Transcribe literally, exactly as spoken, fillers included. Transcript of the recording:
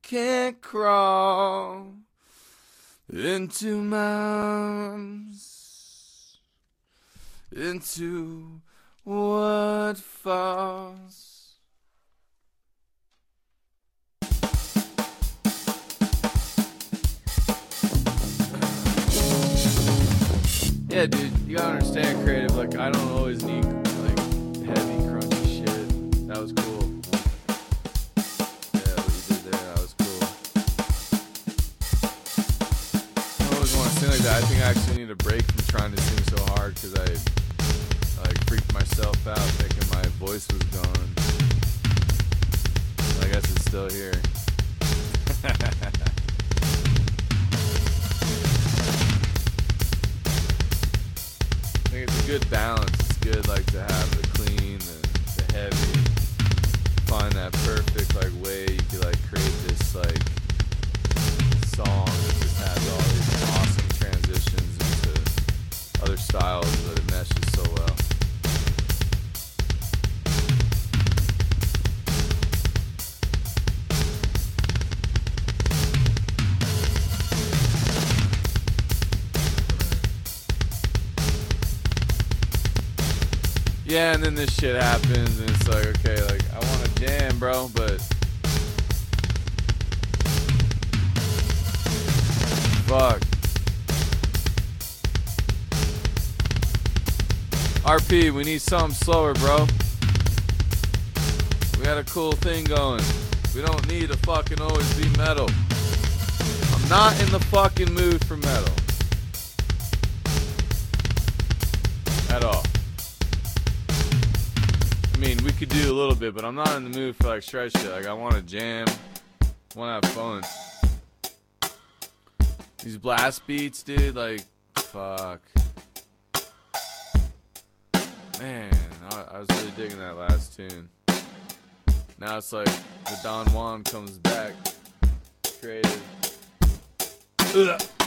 can't crawl into my arms, into what falls. Yeah, dude, you gotta understand, creative. Like, I don't always need like heavy, crunchy shit. That was cool. Yeah, what you did there, that was cool. I don't always want to sing like that. I think I actually need a break from trying to sing so hard because I like freaked myself out thinking my voice was gone. I guess it's still here. I think it's a good balance. It's good, like, to have the clean, the, the heavy. Find that perfect, like, way you could, like, create this, like, song that just has all these awesome transitions into other styles, but it meshes so well. Yeah, and then this shit happens, and it's like, okay, like, I want to jam, bro, but fuck. R P, we need something slower, bro. We got a cool thing going. We don't need to fucking always be metal. I'm not in the fucking mood for metal. At all. I mean, we could do a little bit, but I'm not in the mood for like shred shit. Like, I want to jam, want to have fun. These blast beats, dude, like, fuck. Man, I, I was really digging that last tune. Now it's like the Don Juan comes back. Creative. Ugh.